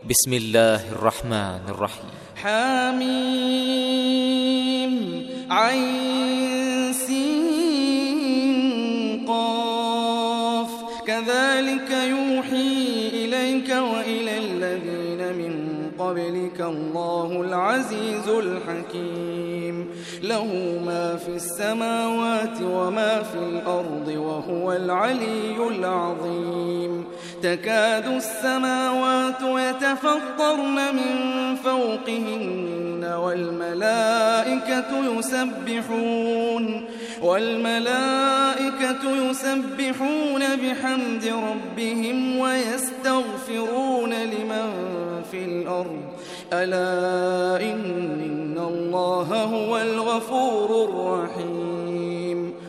بسم الله الرحمن الرحيم. حميم عين سين قاف كذلك يوحي إليك وإلى الذين من قبلك الله العزيز الحكيم له ما في السماوات وما في الأرض وهو العلي العظيم تكاد السماوات يتفطرن من فوقهن والملائكة يسبحون بحمد ربهم ويستغفرون لمن في الأرض ألا إن الله هو الغفور الرحيم